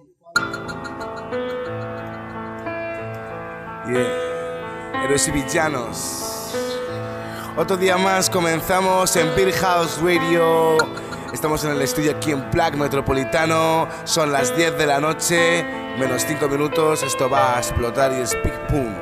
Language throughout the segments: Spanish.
Yeah. Héroes y villanos. Otro día más comenzamos en Beer House Radio. Estamos en el estudio aquí en Black Metropolitano. Son las 10 de la noche, menos 5 minutos. Esto va a explotar y es Big Boom.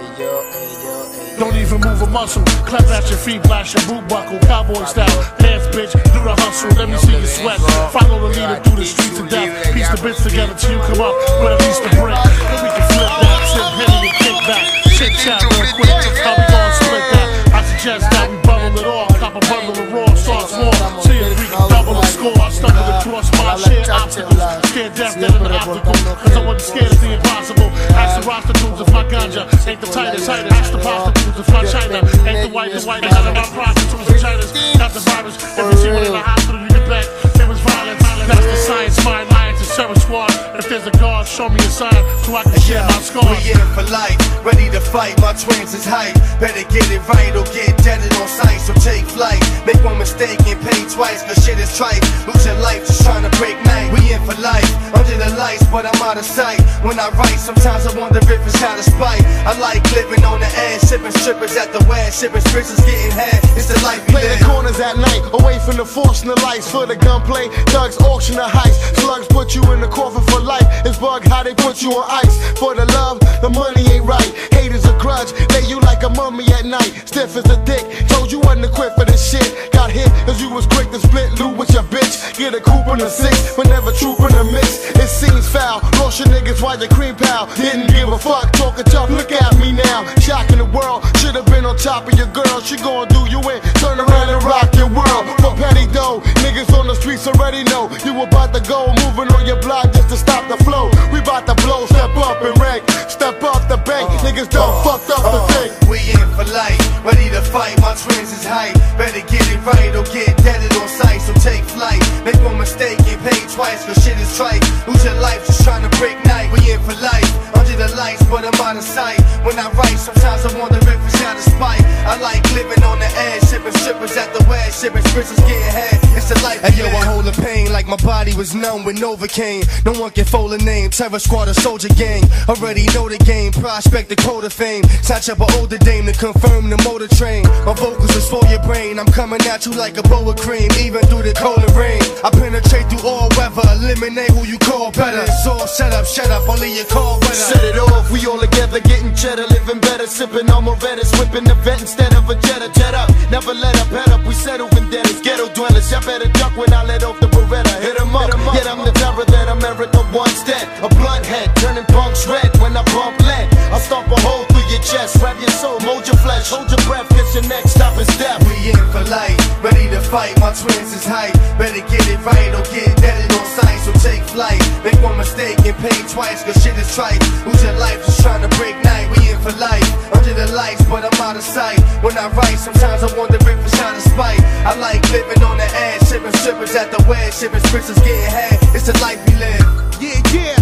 Don't even move a muscle. Clap at your feet, blast your boot buckle. Cowboy style, dance bitch, do the hustle. Let me see you sweat. Follow the leader through the streets of death. Piece the bits together till you come up with at least a brick. Then we can flip that, sip heavy and kick back. Shit chat real quick, how we gon' split that? I suggest that we bubble it all. Cop a bundle of raw, start small. See if we can double the score. I stumbled across my shit obstacles. Scared death than an obstacle. Cause I wasn't scared of the impossible. Ask the prostitutes if my ganja ain't the tightest. Ask the prostitutes if my China ain't the white. None of my prostitutes and Chinas got the virus. If you see one in the hospital, you can bet it was violent. That's the science, mind, lions, and terror squad. If there's a guard, show me a sign so I can share my scars. We in for life, ready to fight. My twins is hype. Better get it right or get deaded on sight. So take flight. Make one mistake and pay twice. Cause shit is trite. Losing life just trying to break night. We in for life, under the lights, but I'm out of sight. When I write, sometimes I wonder if it's out of spite. I like living on the edge, sipping strippers at the wedge, shipping prisons getting head. It's the life we play live. The corners at night, away from the force and the lights. For the gunplay, thugs auction the heist. Slugs put you in the coffin for life. It's bug how they put you on ice. For the love, the money ain't right. Haters a grudge, lay you like a mummy at night. Stiff as a dick, told you wasn't equipped for this shit. Got hit cause you was quick to split loot with your bitch. Get a coupe and a six, but never troop in a mix. It seems foul, lost your niggas while your cream pal. Didn't give a fuck, talking tough, look at me now. Shocking the world, should've been on top of your girl. She gon' do you in, turn around and rock your world. For petty dough, niggas on the streets already know you about to go, moving on your block just to stop the flow. We bout to blow, step up and rank, step up the bank. Niggas done fucked up the thing. We in for life, ready to fight. My twins is hype. Better get it right or get deaded on sight. So take flight, make one mistake and pay twice. Cause shit is trite. Lose your life just trying to break night. We in for life, under the lights, but I'm out of sight. When I write, sometimes I wonder if it's out of spite. I like living on the edge, shipping strippers at the wedge, shipping prisons getting head. It's the life. Hey yo, I hold the pain like my body was numb with Novocaine. No one can fold a name, Terror Squad or Soldier Gang. Already know the game, prospect the code of fame. Snatch up an older dame to confirm the motor train. My vocals is for your brain, I'm coming at you like a boa cream. Even through the cold and rain, I penetrate through all weather. Eliminate who you call better. It's all shut up, only your call better. Set it off, we all together getting cheddar. Living better, sipping on Morettas. Whipping the vet instead of a Jetta. Jet up, never let up, head up. We settle vendettas, ghetto dwellers. Y'all better duck when I let off the Beretta. Hit 'em up, yet I'm the terror that America once dead. A blunt head, turning punks red when I bump lead. I'll stomp a hole through your chest, grab your soul, mold your flesh, hold your breath, get your next stop is death. We in for life, ready to fight. My twins is hype. Better get it right or get deaded on sight. So take flight, make one mistake and pay twice. Cause shit is trite. Lose your life just trying to break night. We in for life, under the lights, but I'm out of sight. When I write, sometimes I wonder if it's out of spite. I like living on the edge, shipping strippers at the wedge, shipping prisons getting head. It's the life we live. Yeah,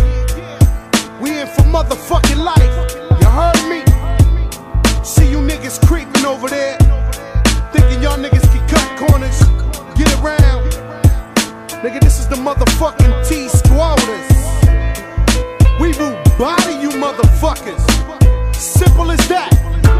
we in for motherfucking life. You heard me? See you niggas creeping over there, thinking y'all niggas can cut corners, get around. Nigga, this is the motherfucking T-Squatters. We will body you motherfuckers. Simple as that.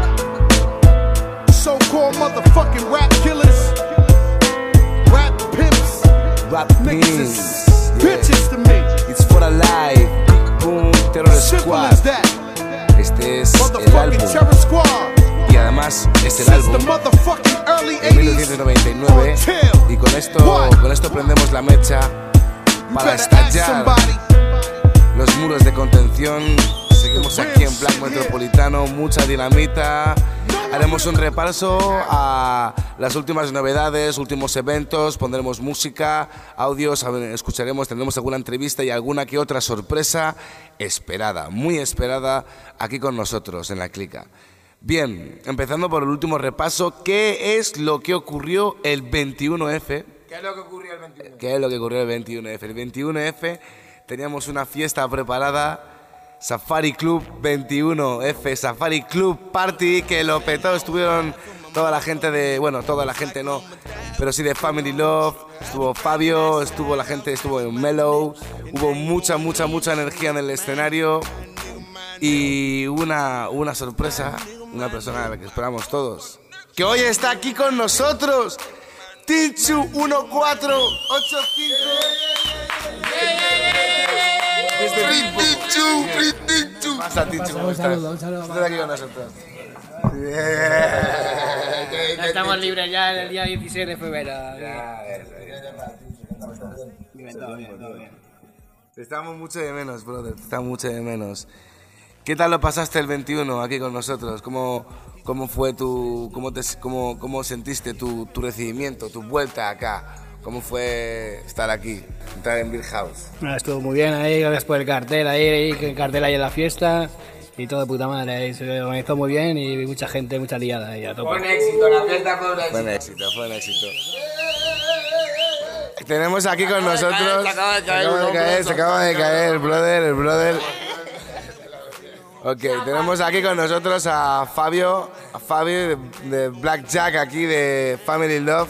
So-called motherfucking rap killers, rap pimps, niggas is bitches to me. It's for a life, Big Boom, Terror Simple Squad. as that. Este es el Motherfucking álbum Terror Squad. y además es el Since the álbum motherfucking early de 80s 1999 y con esto prendemos la mecha para estallar los muros de contención. Seguimos aquí en Black Metropolitano, mucha dinamita. Haremos un repaso a las últimas novedades, últimos eventos, pondremos música, audios, escucharemos, tendremos alguna entrevista y alguna que otra sorpresa esperada, muy esperada aquí con nosotros en La Clica. Bien, empezando por el último repaso, ¿qué es lo que ocurrió el 21F? ¿Qué es lo que ocurrió el 21F? ¿Qué es lo que ocurrió el 21F? El 21F teníamos una fiesta preparada, Safari Club 21F, Safari Club Party, que lo petó, estuvieron toda la gente de... Bueno, toda la gente no, pero sí de Family Love. Estuvo Fabio, estuvo la gente, estuvo en Mellow. Hubo mucha energía en el escenario. Y una sorpresa, una persona a la que esperamos todos, que hoy está aquí con nosotros, Tinchu 1485. ¿Qué pasa, Tinchu? ¿Cómo estás? Estás aquí con nosotros. Ya estamos libres ya el día 16 de febrero. Bien, todo bien. Te estamos mucho de menos, brother, te estamos mucho de menos. ¿Qué tal lo pasaste el 21 aquí con nosotros? ¿Cómo fue cómo sentiste tu recibimiento, tu vuelta acá? ¿Cómo fue estar aquí, entrar en Bill House? Estuvo muy bien ahí, gracias por el cartel el cartel ahí en la fiesta y todo de puta madre ahí, se organizó muy bien y mucha gente, mucha liada ahí a tope. Buen éxito, la fiesta fue un éxito. Fue un éxito. Tenemos aquí con nosotros... Se acaba de caer, el brother. Ok, tenemos aquí con nosotros a Fabio de Blackjack, aquí de Family Love.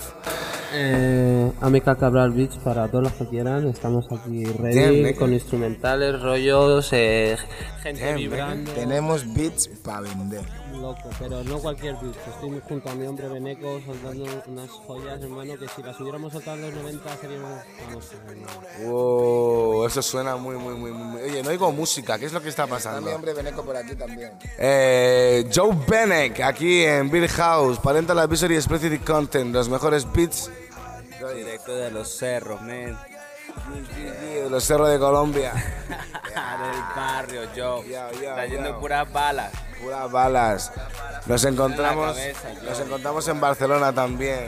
Amica Cabral Beach para todos los que quieran, estamos aquí ready con instrumentales, rollos, gente vibrando. Tenemos beats para vender. Loco, pero no cualquier beat, estoy junto a mi hombre Beneco soltando unas joyas, hermano, que si las hubiéramos soltado en los 90 seríamos famosos, hermano. Wow, eso suena muy. Oye, no oigo música, ¿qué es lo que está pasando? Está mi hombre Beneco por aquí también. Joe Benek, aquí en Bill House, Parental Advisory Explicit Content, los mejores beats. Directo de los cerros, men. De los cerros de Colombia. Del barrio, Joe. Trayendo puras balas. Nos encontramos en Barcelona también.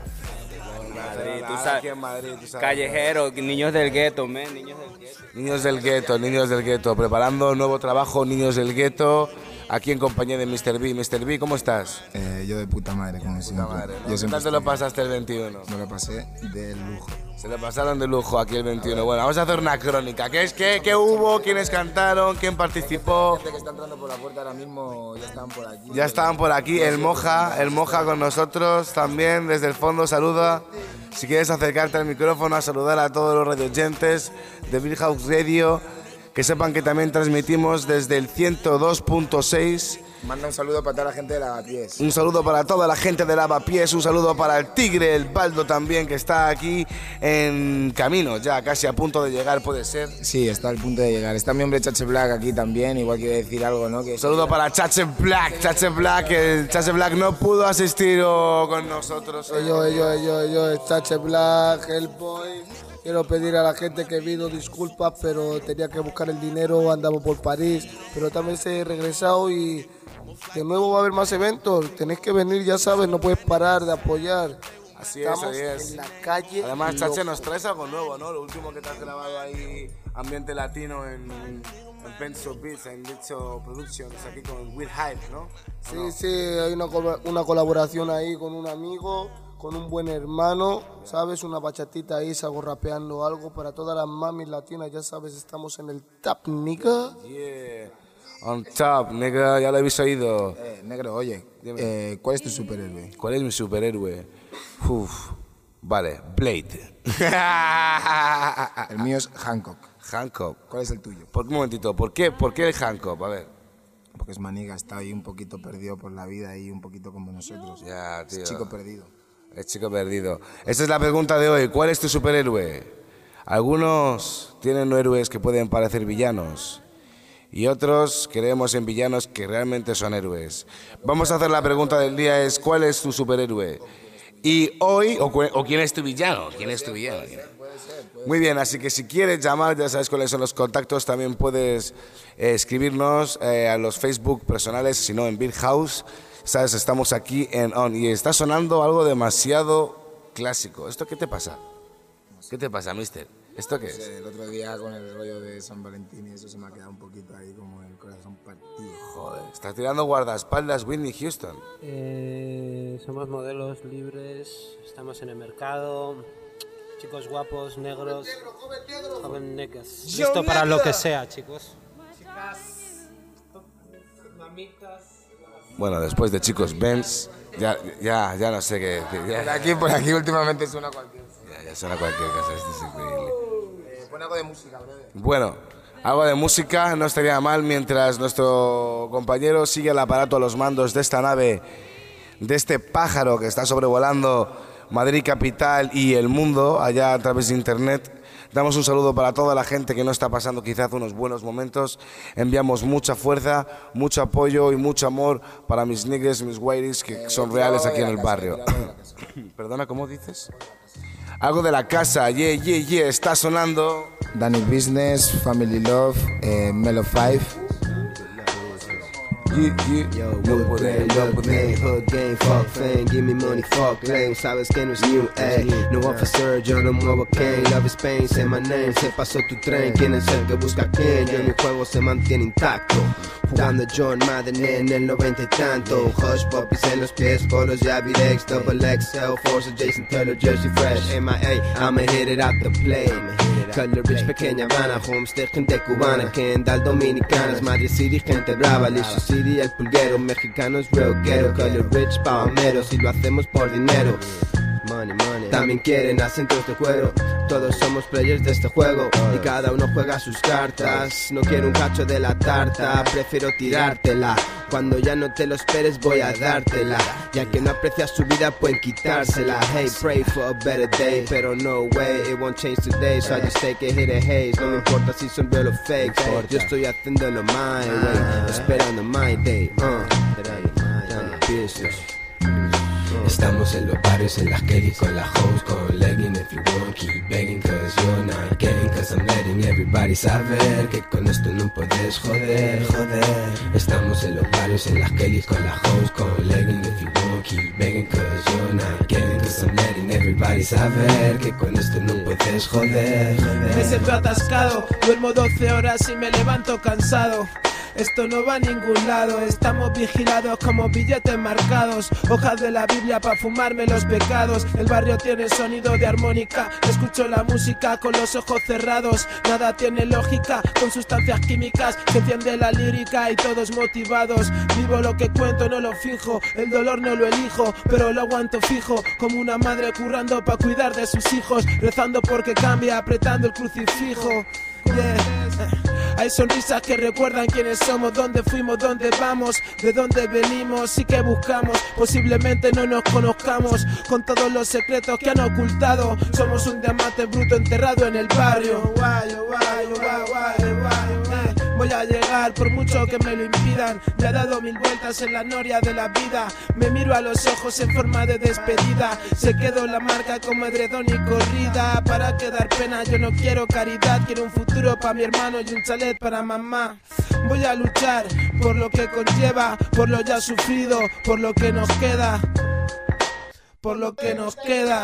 Madrid, tú aquí en Madrid, tú sabes. Callejeros, niños del gueto, men. Niños del gueto, preparando nuevo trabajo, Niños del Gueto, aquí en compañía de Mr. B. Mr. B, ¿cómo estás? Yo de puta madre, como siempre. ¿Qué tal te lo pasaste el 21? Me lo pasé de lujo. Se lo pasaron de lujo aquí el 21. Bueno, vamos a hacer una crónica. ¿Qué hubo? ¿Quiénes cantaron? ¿Quién participó? La gente que está entrando por la puerta ahora mismo ya estaban por aquí. Ya estaban por aquí. El Moja con nosotros también desde el fondo. Saluda. Si quieres acercarte al micrófono a saludar a todos los radioyentes de Bill House Radio, que sepan que también transmitimos desde el 102.6. Manda un saludo para toda la gente de Lavapiés. Un saludo para toda la gente de Lavapiés, un saludo para el Tigre, el Baldo también, que está aquí en camino, ya casi a punto de llegar, puede ser. Sí, está al punto de llegar. Está mi hombre Chache Black aquí también, igual quiere decir algo, ¿no? Un saludo para Chache Black, el Chache Black no pudo asistir con nosotros. Yo, Chache Black, Hellboy. Quiero pedir a la gente que pido disculpas, pero tenía que buscar el dinero, andamos por París, pero también he regresado y de nuevo va a haber más eventos. Tenés que venir, ya sabes, no puedes parar de apoyar. Así Estamos es. en la calle. Además, Chache, nos traes algo nuevo, ¿no? Lo último que te has grabado ahí, ambiente latino en Penso Beats, en Dicho Productions, aquí con Will Hype, ¿no? Sí, hay una colaboración ahí con un amigo, con un buen hermano, ¿sabes? Una bachatita ahí, salgo rapeando algo para todas las mamis latinas, ya sabes, estamos en el top, nigga. Yeah, on top, nigga, ya lo habéis oído. Negro, oye, ¿cuál es tu superhéroe? ¿Cuál es mi superhéroe? Vale, Blade. El mío es Hancock. Hancock. ¿Cuál es el tuyo? Un momentito, ¿por qué el Hancock? A ver. Porque es maniga, está ahí un poquito perdido por la vida y un poquito como nosotros. Ya, tío. Es chico perdido. Es chico perdido. Esa es la pregunta de hoy. ¿Cuál es tu superhéroe? Algunos tienen héroes que pueden parecer villanos y otros creemos en villanos que realmente son héroes. Vamos a hacer la pregunta del día, es ¿cuál es tu superhéroe? Y hoy, o ¿quién es tu villano? ¿Quién es tu villano? Muy bien, así que si quieres llamar, ya sabes cuáles son los contactos, también puedes escribirnos a los Facebook personales, si no en Bill House. Sabes, estamos aquí en On y está sonando algo demasiado clásico. ¿Esto qué te pasa? ¿Qué te pasa, mister? ¿Esto qué es? El otro día con el rollo de San Valentín y eso se me ha quedado un poquito ahí como el corazón partido. Joder, estás tirando guardaespaldas Whitney Houston. Somos modelos libres, estamos en el mercado, chicos guapos, negros, joven negras. Listo para lo que sea, chicos. Chicas, mamitas. Bueno, después de Chicos Benz, Ya no sé qué decir. Por aquí últimamente suena cualquier. Ya suena cualquier cosa, esto es increíble. Pon algo de música, brother. Bueno, algo de música no estaría mal mientras nuestro compañero sigue el aparato a los mandos de esta nave, de este pájaro que está sobrevolando Madrid capital y el mundo allá a través de internet. Damos un saludo para toda la gente que no está pasando quizás unos buenos momentos. Enviamos mucha fuerza, mucho apoyo y mucho amor para mis niggas, mis whiteys que son reales aquí en el barrio. Perdona, ¿cómo dices? Algo de la casa, yeah, está sonando. Danny Business, Family Love, Melo 5. Yo, look game, hood game, fuck fame, give me money, fuck lame, sabes que no es new, ey, no officer, yo no muevo Kane, love is pain, say my name, se pasó tu tren, quién es el que busca quién, yo mi juego se mantiene intacto, jugando John Madden en el 90 y tanto, hush puppies en los pies, polos, Javi Lex, double XL, Force, Jason Taylor, Jersey Fresh, MIA, I'ma hit it out the play, Color Rich, pequeña Habana, homestead, gente cubana, Kendall, dominicanas, Madrid City, gente brava, Licious City, el pulguero, mexicanos, real ghetto, Color Rich, palmeros, y lo hacemos por dinero. Money, money. También quieren acentos de cuero. Todos somos players de este juego y cada uno juega sus cartas. No quiero un cacho de la tarta, prefiero tirártela. Cuando ya no te lo esperes voy a dártela. Ya que no aprecias su vida pueden quitársela. Hey, pray for a better day, pero no way, it won't change today. So I just take a hit of haze. No me importa si son real o fake. Yo estoy haciéndolo my way, esperando my day. Business. Estamos en los barrios, en las Kelly con la hoes, con legging. If you want, keep begging, cause you're not getting. Cause I'm letting everybody saber que con esto no puedes joder. Estamos en los barrios, en las Kelly con la hoes, con legging. If you want, keep begging, cause you're not getting. Cause I'm letting everybody saber que con esto no puedes joder. Me siento atascado, duermo 12 horas y me levanto cansado. Esto no va a ningún lado, estamos vigilados como billetes marcados. Hojas de la Biblia para fumarme los pecados. El barrio tiene sonido de armónica, escucho la música con los ojos cerrados. Nada tiene lógica, con sustancias químicas se enciende la lírica y todos motivados. Vivo lo que cuento, no lo fijo, el dolor no lo elijo, pero lo aguanto fijo. Como una madre currando para cuidar de sus hijos, rezando porque cambia, apretando el crucifijo. Hay sonrisas que recuerdan quiénes somos, dónde fuimos, dónde vamos, de dónde venimos y qué buscamos. Posiblemente no nos conozcamos con todos los secretos que han ocultado. Somos un diamante bruto enterrado en el barrio. Voy a llegar por mucho que me lo impidan. Ya he dado 1000 vueltas en la noria de la vida. Me miro a los ojos en forma de despedida. Se quedó la marca como edredón y corrida. Para quedar pena yo no quiero caridad. Quiero un futuro para mi hermano y un chalet para mamá. Voy a luchar por lo que conlleva, por lo ya sufrido, por lo que nos queda. Por lo que nos queda.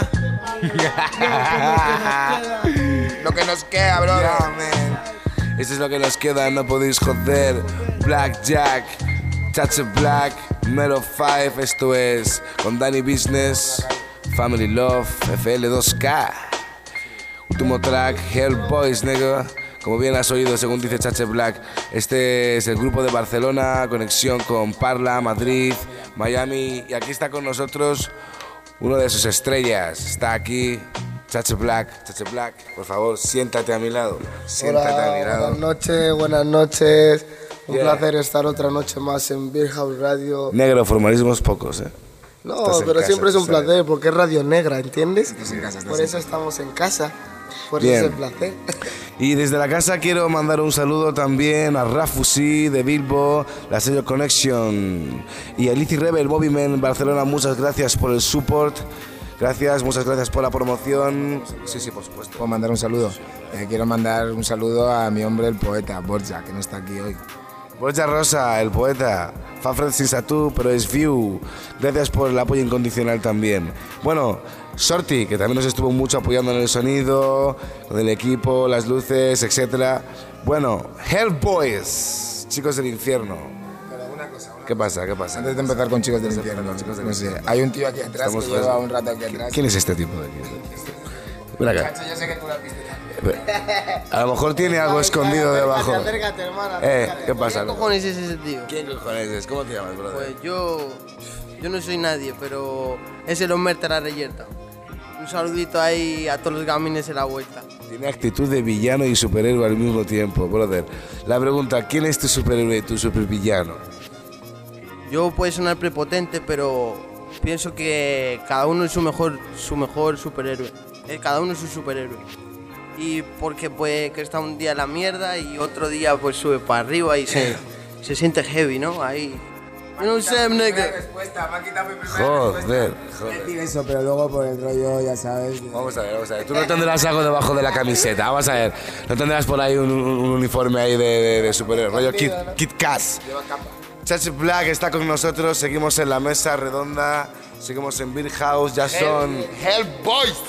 Lo que nos queda, bro. Eso es lo que nos queda, no podéis joder. Black Jack, Chache Black, Melo 5. Esto es con Danny Business, Family Love, FL2K. Último track, Hell Boys, nigga. Como bien has oído, según dice Chache Black, este es el grupo de Barcelona, conexión con Parla, Madrid, Miami. Y aquí está con nosotros uno de sus estrellas. Está aquí Chache Black, por favor, siéntate a mi lado. Siéntate Hola, a mi lado. Buenas noches. Un placer estar otra noche más en Beer House Radio. Negro, formalismos pocos, No, pero siempre es un placer porque es radio negra, ¿entiendes? Por eso estamos en casa. Por eso es el placer. Y desde la casa quiero mandar un saludo también a Rafusi de Bilbo, la sello Connection, y a Lizzy Rebel Moviment Barcelona. Muchas gracias por el support. Muchas gracias por la promoción. Sí, por supuesto. ¿Puedo mandar un saludo? Quiero mandar un saludo a mi hombre, el poeta, Borja, que no está aquí hoy. Borja Rosa, el poeta. Fa Fred sin Satú, pero es View. Gracias por el apoyo incondicional también. Bueno, Shorty, que también nos estuvo mucho apoyando en el sonido, con el equipo, las luces, etc. Bueno, Hell Boys, chicos del infierno. ¿Qué pasa? Antes de empezar con Chicos del Infierno, no sé, hay un tío aquí atrás que lleva un rato aquí atrás. ¿Quién es este tipo de aquí? Ven acá. Yo sé que tú lo has visto. A lo mejor tiene algo escondido debajo. Acércate, hermano. ¿Qué pasa? ¿Qué cojones es ese tío? ¿Quién cojones es? ¿Cómo te llamas, brother? Pues yo Yo no soy nadie, pero es el Omer de la reyerta. Un saludito ahí a todos los gamines en la vuelta. Tiene actitud de villano y superhéroe al mismo tiempo, brother. La pregunta, ¿quién es tu superhéroe y tu supervillano? Yo puede sonar prepotente, pero pienso que cada uno es su mejor superhéroe. Cada uno es su superhéroe. Y porque puede que está un día en la mierda y otro día pues sube para arriba y se siente heavy, ¿no? Ahí. No sé, nigga. Joder. Decir eso, pero luego por el rollo, ya sabes. Vamos a ver. Tú no tendrás algo debajo de la camiseta. Vamos a ver. No tendrás por ahí un uniforme ahí de superhéroe. Rollo Kit Kat. Chache Black está con nosotros. Seguimos en la mesa redonda. Seguimos en Beer House. Ya son... Hellboys,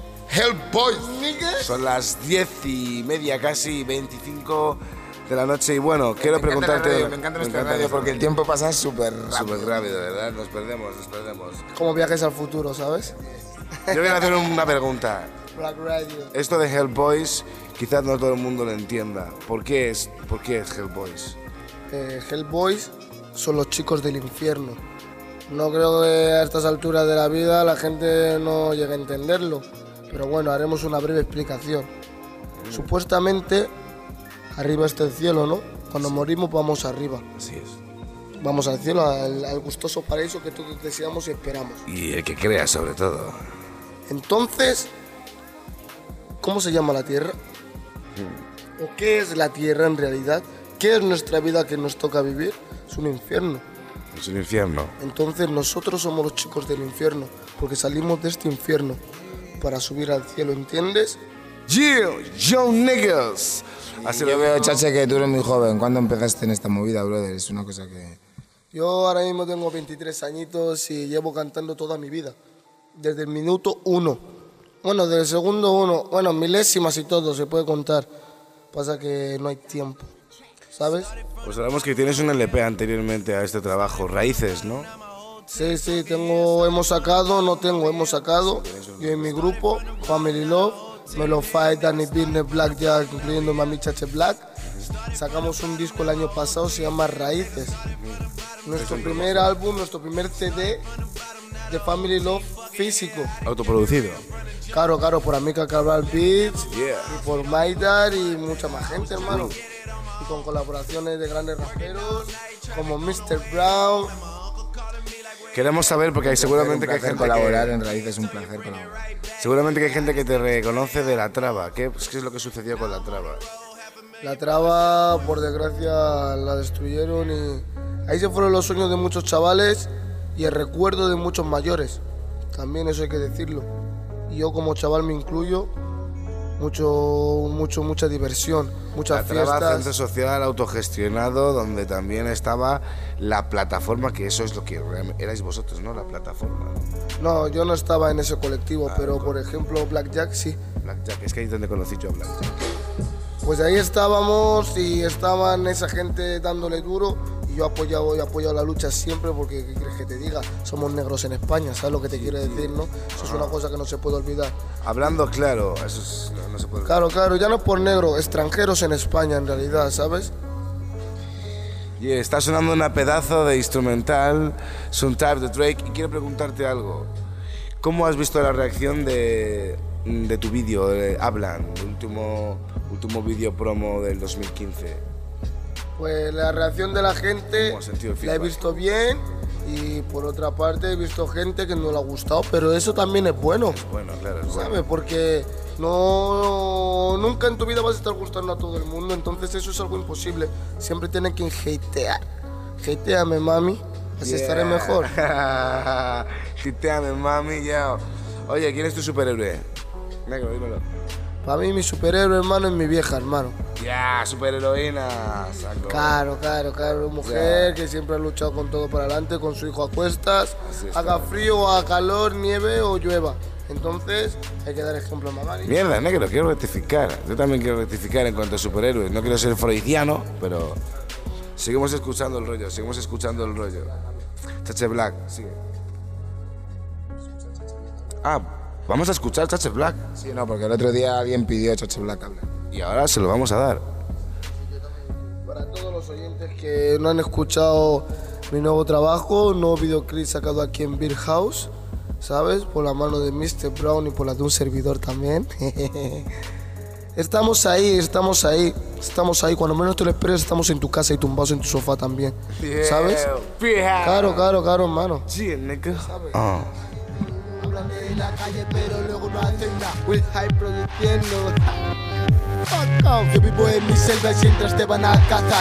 nigga. Son las 10:30 casi, 25 de la noche. Y bueno, quiero preguntarte... Me encanta nuestra radio porque el tiempo pasa súper rápido. Súper rápido, ¿verdad? Nos perdemos. Como viajes al futuro, ¿sabes? Yo voy a hacer una pregunta. Black Radio. Esto de Hellboys, quizás no todo el mundo lo entienda. ¿Por qué es Hellboys? Hellboys son los chicos del infierno. No creo que a estas alturas de la vida la gente no llegue a entenderlo. Pero bueno, haremos una breve explicación. Supuestamente, arriba está el cielo, ¿no? Cuando morimos vamos arriba. Así es. Vamos al cielo, al gustoso paraíso que todos deseamos y esperamos. Y el que crea, sobre todo. Entonces, ¿cómo se llama la tierra? ¿O qué es la tierra en realidad? ¿Qué es nuestra vida que nos toca vivir? Es un infierno. Es un infierno. Entonces nosotros somos los chicos del infierno, porque salimos de este infierno para subir al cielo, ¿entiendes? Young niggas. Así yo veo, Chache, que tú eres muy joven. ¿Cuándo empezaste en esta movida, brother? Es una cosa que... Yo ahora mismo tengo 23 añitos y llevo cantando toda mi vida. Desde el minuto 1. Bueno, desde el segundo 1. Bueno, milésimas y todo, se puede contar. Pasa que no hay tiempo, ¿sabes? Pues sabemos que tienes un LP anteriormente a este trabajo, Raíces, ¿no? Sí, hemos sacado. Yo en mi grupo, Family Love, Melo Fight, Danny Business, Black Jack, incluyendo Mami Chache Black. Sacamos un disco el año pasado, se llama Raíces. Nuestro primer álbum, nuestro primer CD de Family Love físico. Autoproducido. Claro, por Amica Cabral Beats, y por Maidar y mucha más gente, hermano. Y con colaboraciones de grandes raperos como Mr. Brown. Queremos saber, porque seguramente que hay gente colaborar en Raíces, es un placer colaborar. Seguramente que hay gente que te reconoce de La Traba. ¿Qué es lo que sucedió con La Traba? La Traba, por desgracia, la destruyeron y ahí se fueron los sueños de muchos chavales y el recuerdo de muchos mayores. También eso hay que decirlo. Y yo como chaval me incluyo, mucha diversión, muchas fiestas. La Traba, centro social autogestionado, donde también estaba la plataforma, que eso es lo que erais vosotros, ¿no? La plataforma. No, yo no estaba en ese colectivo, pero por ejemplo Black Jack sí. Black Jack, es que ahí es donde conocí yo a Black Jack. Pues ahí estábamos y estaban esa gente dándole duro y yo he apoyado la lucha siempre porque, ¿qué quieres que te diga? Somos negros en España, ¿sabes lo que te quiero decir, no? Eso es una cosa que no se puede olvidar. Hablando claro, eso no se puede olvidar. Claro, ya no es por negro, extranjeros en España en realidad, ¿sabes? Y está sonando una pedazo de instrumental, Sometime de Drake, y quiero preguntarte algo. ¿Cómo has visto la reacción de tu vídeo, Hablan, el último vídeo promo del 2015? Pues la reacción de la gente la he visto bien y por otra parte he visto gente que no le ha gustado, pero eso también es bueno. Es bueno, claro, es ¿sabes? bueno. Porque nunca en tu vida vas a estar gustando a todo el mundo, entonces eso es algo imposible. Siempre tienen que hatear. Hateame, mami, así estaré mejor. Hateame, mami, ya. Oye, ¿quién es tu superhéroe? Negro, dímelo. Para mí mi superhéroe, hermano, es mi vieja, hermano. Ya, superheroína, saco. Claro, mujer que siempre ha luchado con todo para adelante, con su hijo a cuestas, haga frío, haga calor, nieve o llueva. Entonces, hay que dar ejemplo a mamá. Mierda, negro, quiero rectificar. Yo también quiero rectificar en cuanto a superhéroes. No quiero ser freudiano, pero seguimos escuchando el rollo. Chache Black, sigue. Vamos a escuchar Chache Black. Sí, no, porque el otro día alguien pidió Chache Black hablar. Y ahora se lo vamos a dar. Para todos los oyentes que no han escuchado mi nuevo trabajo, un nuevo videoclip sacado aquí en Beer House, ¿sabes? Por la mano de Mr. Brown y por la de un servidor también. Estamos ahí. Cuando menos te lo esperes, estamos en tu casa y tumbados en tu sofá también. ¿Sabes? Claro, hermano. Sí, nigga. Hablan de la calle, pero luego no hacen nada. Will Hype produciendo. Fuck off. Yo vivo en mi selva mientras te van a cazar.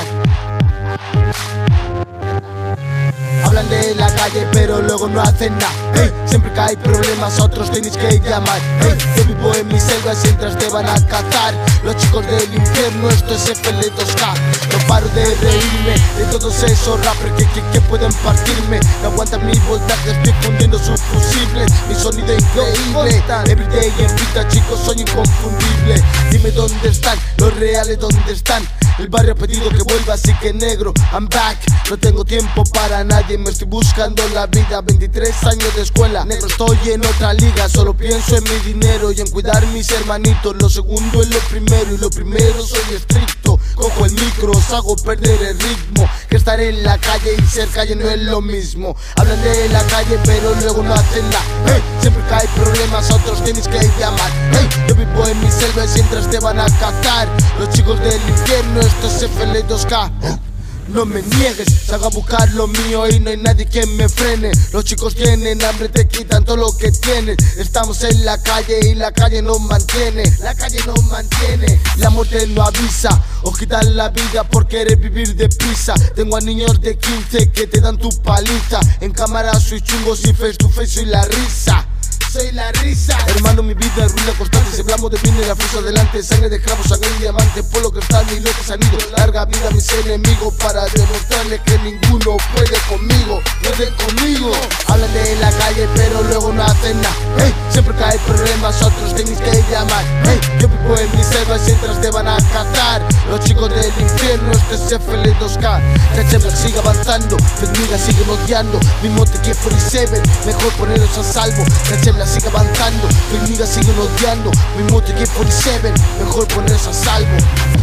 Hablan de la calle, pero luego no hacen nada. Hey, siempre que hay problemas, otros tenéis que llamar. Hey, yo vivo en mis selvas mientras te van a cazar. Los chicos del infierno, esto es FL2K. No paro de reírme de todos esos rappers que pueden partirme. No aguantan mi voltaje, estoy fundiendo sus fusibles. Mi sonido increíble. Everyday en vida, chicos, soy inconfundible. Dime dónde están, los reales dónde están. El barrio ha pedido que vuelva, así que negro, I'm back. No tengo tiempo para nadie, me estoy buscando la vida. 23 años de escuela, negro, estoy en otra liga. Solo pienso en mi dinero y en cuidar mis hermanitos. Lo segundo es lo primero y lo primero soy estricto. Cojo el micro, os hago perder el ritmo. Que estar en la calle y ser calle no es lo mismo. Hablan de la calle pero luego no hacen nada. Hey, siempre que hay problemas otros tenéis que llamar. Hey, yo vivo en mis selvas mientras te van a cazar. Los chicos del infierno, esto es FL2K. No me niegues, salgo a buscar lo mío y no hay nadie que me frene. Los chicos tienen hambre, te quitan todo lo que tienen. Estamos en la calle y la calle nos mantiene. La calle nos mantiene, la muerte no avisa. Os quitan la vida por querer vivir deprisa. Tengo a niños de 15 que te dan tu paliza. En cámara soy chungo, y face to face soy la risa. Soy la risa. Hermano, mi vida es ruina constante. Si hablamos de vino y la fuerza adelante. Sangre de esclavos, sangre de diamante, polo cristal y lo que se han ido. Larga vida a mis enemigos para demostrarles que ninguno puede conmigo. Hablan de la calle pero luego no hacen nada. Hey, siempre que hay problemas otros tenéis que llamar. Hey, yo vivo en mis selvas mientras te van a cazar. Los chicos del infierno, este es FL2K. Cachemla sigue avanzando, Fedmiga sigue odiando. Mi mote que 47, mejor poneros a salvo. Cachemla sigue avanzando, Fedmiga sigue odiando. Mi mote que 47, mejor poneros a salvo.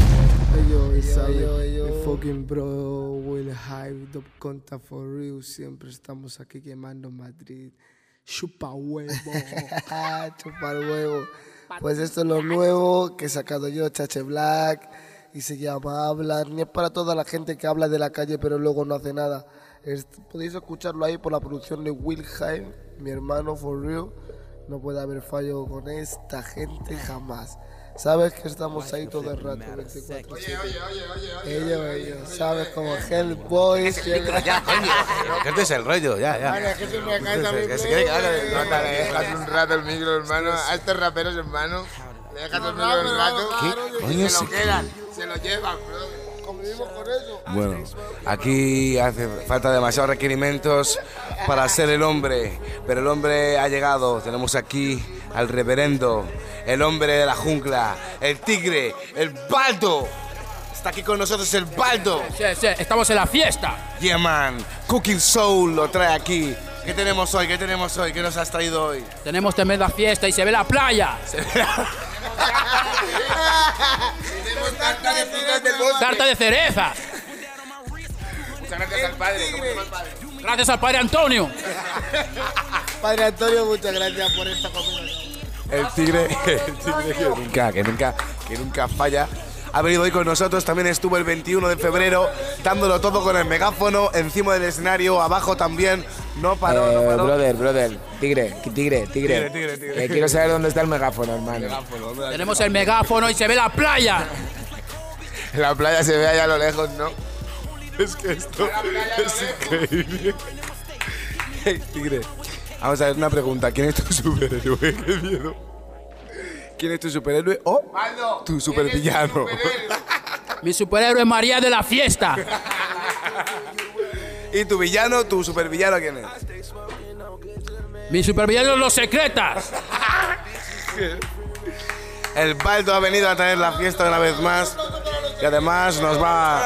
Fucking bro, Will Hype, Dub Conta for real. Siempre estamos aquí quemando Madrid. Chupa huevo. Chupar huevo. Pues esto es lo nuevo que he sacado yo, Chache Black. Y se llama Hablar. Ni es para toda la gente que habla de la calle pero luego no hace nada. Podéis escucharlo ahí por la producción de Will Hype, mi hermano for real. No puede haber fallo con esta gente jamás. Sabes que estamos ahí todo el rato, 24/7. Oye, sabes, como Hellboy. Este es el rollo, ya. Que se quiere quedar. Déjate un rato el micro, hermano. A estos raperos, hermano. Déjate el micro un rato. ¿Qué? Se lo quedan, se lo llevan, bro. Convivimos con eso. Bueno, aquí hace falta demasiados requerimientos para ser el hombre, pero el hombre ha llegado. Tenemos aquí al reverendo, el hombre de la jungla, el tigre, el Baldo. Está aquí con nosotros el Baldo. Sí, estamos en la fiesta. Yeah, man. Cooking Soul lo trae aquí. ¿Qué tenemos hoy? ¿Qué nos has traído hoy? Tenemos tremenda fiesta y se ve la playa. Tenemos tarta de cerezas. Muchas gracias al padre. ¿Cómo se llama el padre? Gracias al padre Antonio. Padre Antonio, muchas gracias por esta comida. El tigre que nunca falla. Ha venido hoy con nosotros, también estuvo el 21 de febrero dándolo todo con el megáfono, encima del escenario, abajo también, no paró. Brother, tigre. Quiero saber dónde está el megáfono, hermano. Tenemos el megáfono y se ve la playa. La playa se ve allá a lo lejos, ¿no? Es que esto es increíble. Hey, tigre, vamos a ver una pregunta, ¿quién es tu superhéroe? ¡Qué miedo! ¿Quién es tu superhéroe o tu supervillano? Mi superhéroe es María de la Fiesta. ¿Y tu villano, tu supervillano quién es? Mi supervillano es Los Secretas. El Baldo ha venido a traer la fiesta una vez más y además nos va...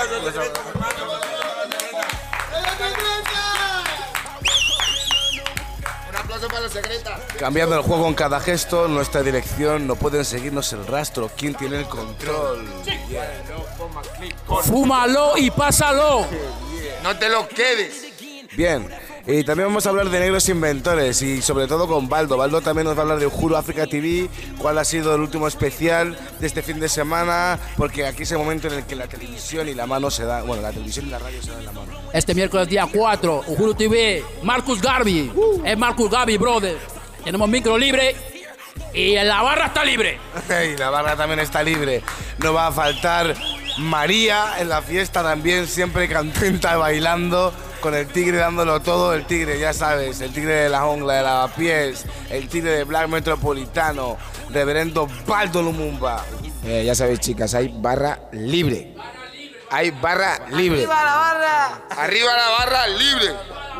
Para los secretas. Cambiando el juego en cada gesto, nuestra dirección, no pueden seguirnos el rastro. ¿Quién tiene el control? Fúmalo y pásalo. No te lo quedes. Bien. Y también vamos a hablar de negros inventores y sobre todo con Baldo. Baldo también nos va a hablar de Juro África TV, cuál ha sido el último especial de este fin de semana, porque aquí es el momento en el que la televisión y la mano se dan, bueno, la televisión y la radio se dan la mano. Este miércoles día 4, Juro TV, Marcus Garvey. Es Marcus Garvey, brother. Tenemos micro libre y la barra está libre. Y la barra también está libre. No va a faltar María en la fiesta también, siempre contenta bailando. Con el tigre dándolo todo, el tigre, ya sabes, el tigre de la jungla, de Lavapiés, el tigre de Black Metropolitano, reverendo Baldo Lumumba. Ya sabéis, chicas, hay barra libre. Hay barra libre. ¡Arriba la barra! ¡Arriba la barra libre!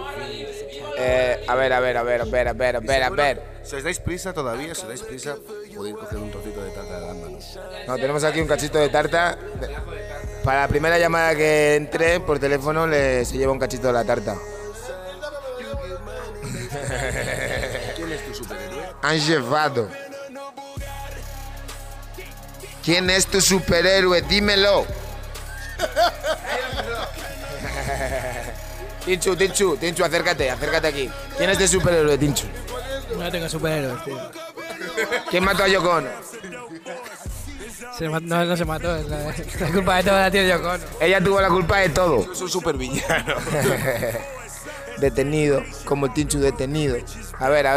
A ver. Si os dais prisa todavía, si os dais prisa, podéis coger un trocito de tarta de arándano. No, tenemos aquí un cachito de tarta. Para la primera llamada que entre por teléfono se lleva un cachito de la tarta. ¿Quién es tu superhéroe? Han llevado. ¿Quién es tu superhéroe? Dímelo. Tinchu, acércate aquí. ¿Quién es tu superhéroe, Tinchu? No tengo superhéroes, tío. ¿Quién mató a Yoko Ono? No se mató, es la culpa de todo la tía Yoko Ono. Ella tuvo la culpa de todo. Es un supervillano. Detenido, como el Tinchu detenido. A ver.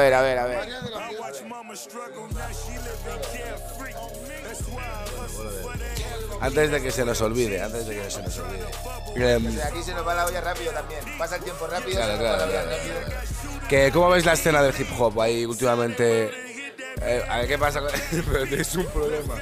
Antes de que se nos olvide. Aquí se nos va la olla rápido también. Pasa el tiempo rápido. Claro. ¿Cómo ves la escena del hip hop ahí últimamente? A ver qué pasa. Pero tenéis un problema.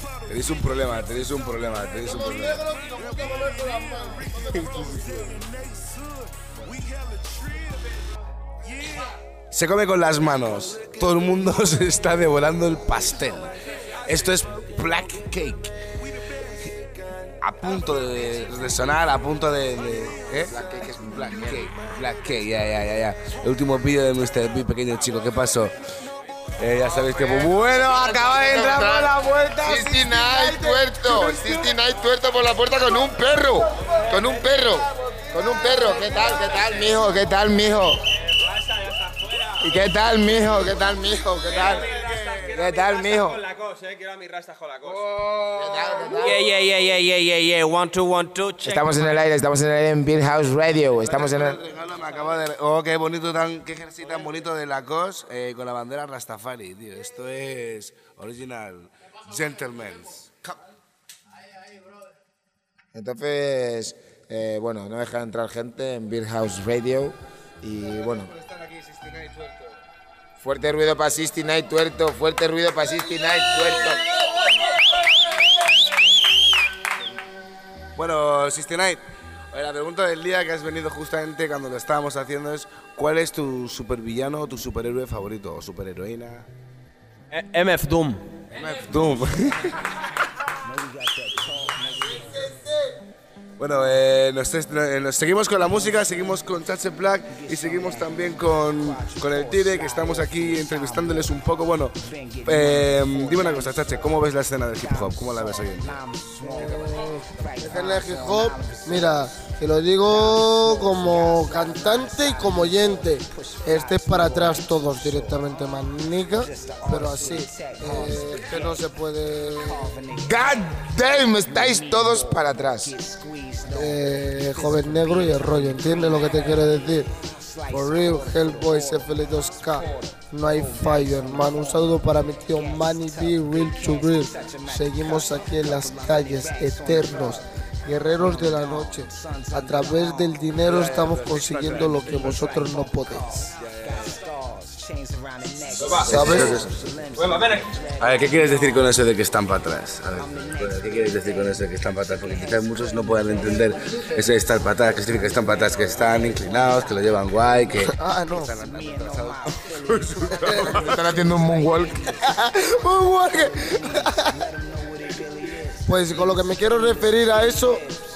Se come con las manos. Todo el mundo se está devorando el pastel. Esto es Black Cake. A punto de sonar, a punto de ¿eh? Black Cake, ya. El último vídeo de Mr. B, pequeño chico, ¿qué pasó? Ya sabéis que bueno, acaba de entrar por la puerta. 69 tuerto por la puerta con un perro. ¿Qué tal, mijo? ¿Y qué tal, mijo? ¿Qué tal? Con la cos, quiero a mi rasta con la cos. Yeah. 1, 2, 1, 2. Estamos en el aire en Beer House Radio. Estamos en el... Oh, qué bonito, qué jersey tan bonito de la cos con la bandera Rastafari, tío. Esto es original Gentlemen's. Entonces, bueno, no deja de entrar gente en Beer House Radio y bueno. Fuerte ruido para 69 tuerto. Bueno, 69, la pregunta del día que has venido justamente cuando lo estábamos haciendo es ¿cuál es tu supervillano o tu superhéroe favorito o superheroína? MF Doom. Bueno, nos seguimos con la música, seguimos con Chache Black y seguimos también con el Tire, que estamos aquí entrevistándoles un poco. Bueno, dime una cosa, Chache, ¿cómo ves la escena del hip hop? ¿Cómo la ves hoy en día? La escena del hip hop, mira, te lo digo como cantante y como oyente. Estés para atrás todos directamente, manica, pero así, que no se puede... God damn, estáis todos para atrás. Joven negro y el rollo, ¿entiendes lo que te quiero decir? For real, Hellboy, CFL2K, no hay fallo, hermano. Un saludo para mi tío Manny B, real to real. Seguimos aquí en las calles, eternos, guerreros de la noche. A través del dinero estamos consiguiendo lo que vosotros no podéis. ¿Sabes? A ver, ¿qué quieres decir con eso de que están para atrás? A ver, ¿qué quieres decir con eso de que están para atrás? Porque quizás muchos no puedan entender eso de estar para atrás, que significa que están para atrás, que están inclinados, que lo llevan guay, que... no. Están haciendo un moonwalk. Pues con lo que me quiero referir a eso,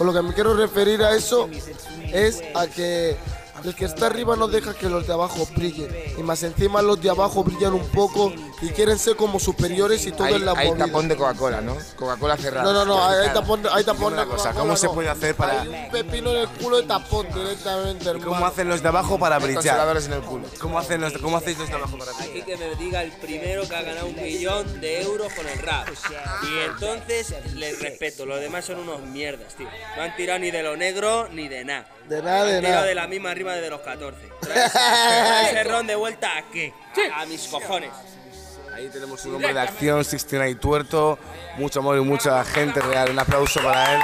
es a que el que está arriba no deja que los de abajo brillen. Y más encima los de abajo brillan un poco y quieren ser como superiores y todo en la Hay movida. tapón de Coca-Cola, ¿no? Coca-Cola cerrada. No, hay tapón de Una cosa, Coca-Cola, ¿cómo se no. puede hacer para...? Hay un pepino en el culo de tapón directamente, hermano. ¿Cómo hacen los de abajo para Hay brillar? conservadores en el culo. ¿Cómo hacéis los de abajo para brillar? Aquí que me diga el primero que ha ganado 1 millón de euros con el rap. Y entonces les respeto, los demás son unos mierdas, tío. No han tirado ni de lo negro ni de nada. De nada, Han de tirado nada. de la misma rima desde los 14. Trae ese ron de vuelta a qué? A mis cojones. Ahí tenemos un hombre de acción, 69 Tuerto, mucho amor y mucha gente real. Un aplauso para él.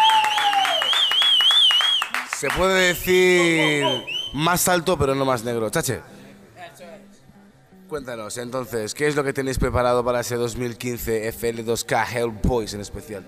Se puede decir más alto, pero no más negro. Chache, cuéntanos entonces, ¿qué es lo que tenéis preparado para ese 2015 FL2K Hellboys en especial?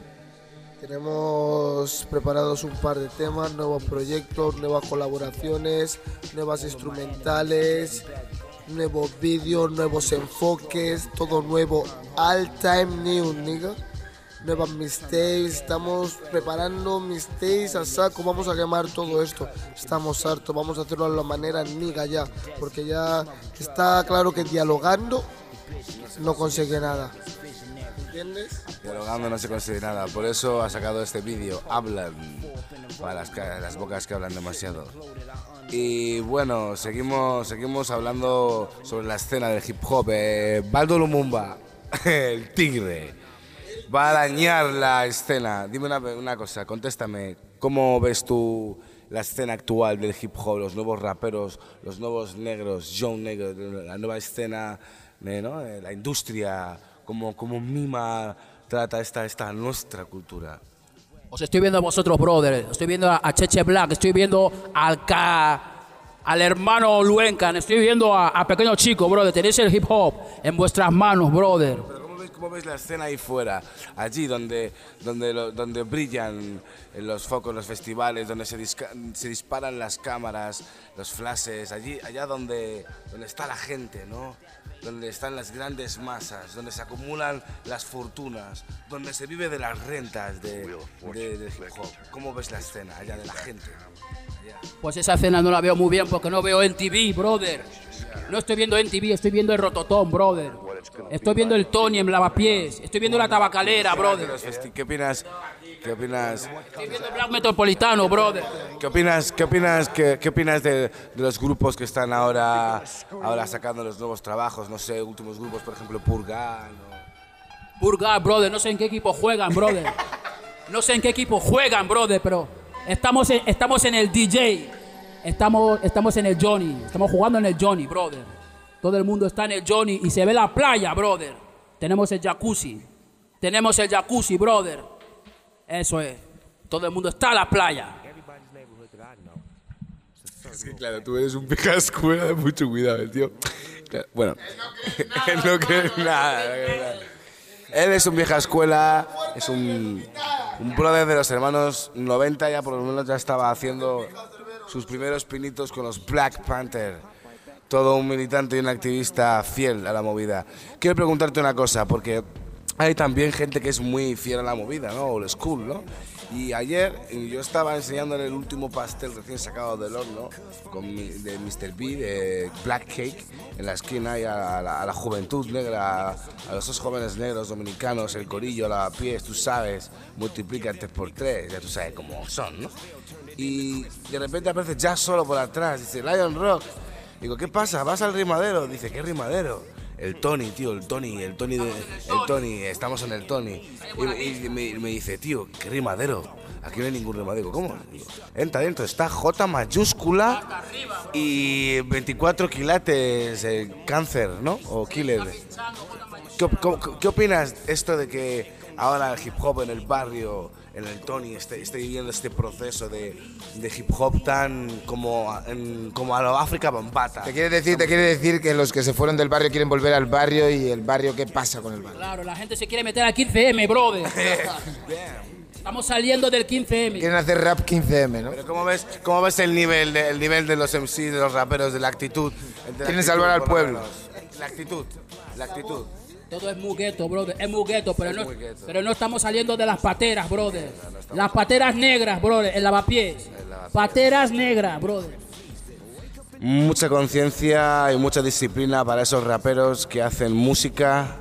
Tenemos preparados un par de temas, nuevos proyectos, nuevas colaboraciones, nuevas instrumentales, nuevos vídeos, nuevos enfoques, todo nuevo, all time new, nigga. Nuevas mixtapes, estamos preparando mixtapes a saco, vamos a quemar todo esto. Estamos hartos, vamos a hacerlo a la manera nigga ya, porque ya está claro que dialogando no consigue nada. ¿Entiendes? Dialogando no se consigue nada, por eso ha sacado este vídeo, Hablan, para las bocas que hablan demasiado. Y bueno, seguimos hablando sobre la escena del hip hop. Baldo Lumumba, el tigre, va a dañar la escena. Dime una cosa, contéstame, ¿cómo ves tú la escena actual del hip hop, los nuevos raperos, los nuevos negros, John Negro, la nueva escena, ¿no? La industria, como mima trata esta nuestra cultura? Os estoy viendo a vosotros, brother. Estoy viendo a Cheche Black, estoy viendo al hermano Luencan, estoy viendo a Pequeño Chico, brother. Tenéis el hip hop en vuestras manos, brother. ¿Cómo ves la escena ahí fuera? Allí donde brillan los focos, los festivales, donde se disparan las cámaras, los flashes, allá donde está la gente, ¿no? Donde están las grandes masas, donde se acumulan las fortunas, donde se vive de las rentas del hip hop. ¿Cómo ves la escena allá de la gente? Allá. Pues esa escena no la veo muy bien porque no veo NTV, brother. No estoy viendo NTV, estoy viendo el Rototón, brother. Estoy viendo el Tony en Lavapiés, estoy viendo la Tabacalera, brother. ¿Qué opinas? Estoy viendo el Black Metropolitano, brother. ¿Qué opinas de los grupos que están ahora sacando los nuevos trabajos? No sé, últimos grupos, por ejemplo, Purgan. Purgan, brother, no sé en qué equipo juegan, brother. No sé en qué equipo juegan, brother, pero estamos en el DJ. Estamos en el Johnny. Estamos jugando en el Johnny, brother. Todo el mundo está en el Johnny y se ve la playa, brother. Tenemos el jacuzzi. Brother. Eso es. Todo el mundo está en la playa. Es que claro, tú eres un vieja escuela de mucho cuidado, tío. Claro, bueno, él no cree nada. Él es un vieja escuela, es un brother de los hermanos 90, ya por lo menos ya estaba haciendo sus primeros pinitos con los Black Panther. Todo un militante y un activista fiel a la movida. Quiero preguntarte una cosa, porque hay también gente que es muy fiel a la movida, ¿no? Old school, ¿no? Y ayer yo estaba enseñándole el último pastel recién sacado del horno de Mr. B, de Black Cake, en la esquina, y a la juventud negra, a los dos jóvenes negros dominicanos, el corillo, la pies, tú sabes, multiplícate por 3, ya tú sabes cómo son, ¿no? Y de repente aparece Jazz Solo por atrás, dice Lion Rock. Digo, ¿qué pasa? ¿Vas al rimadero? Dice, ¿qué rimadero? El Tony, tío, el Tony, estamos en el Tony. Y me dice, tío, ¿qué rimadero? Aquí no hay ningún rimadero. ¿Cómo? Digo, entra adentro, está J mayúscula y 24 quilates, cáncer, ¿no? O killer. ¿Qué opinas esto de que ahora el hip hop en el barrio, en el Tony, esté viviendo este proceso de hip hop tan como a lo África Bambata? Te quiere decir que los que se fueron del barrio quieren volver al barrio, y el barrio, ¿qué pasa con el barrio? Claro, la gente se quiere meter al 15M, brother. Estamos saliendo del 15M. Quieren hacer rap 15M, ¿no? Pero ¿cómo ves el nivel de los MCs, de los raperos, de la actitud? Quieren salvar al pueblo. La actitud. Todo es muy gueto, brother. Es muy gueto, pero no estamos saliendo de las pateras, brother. Las pateras negras, brother, en Lavapiés. Pateras negras, brother. mucha conciencia y mucha disciplina para esos raperos que hacen música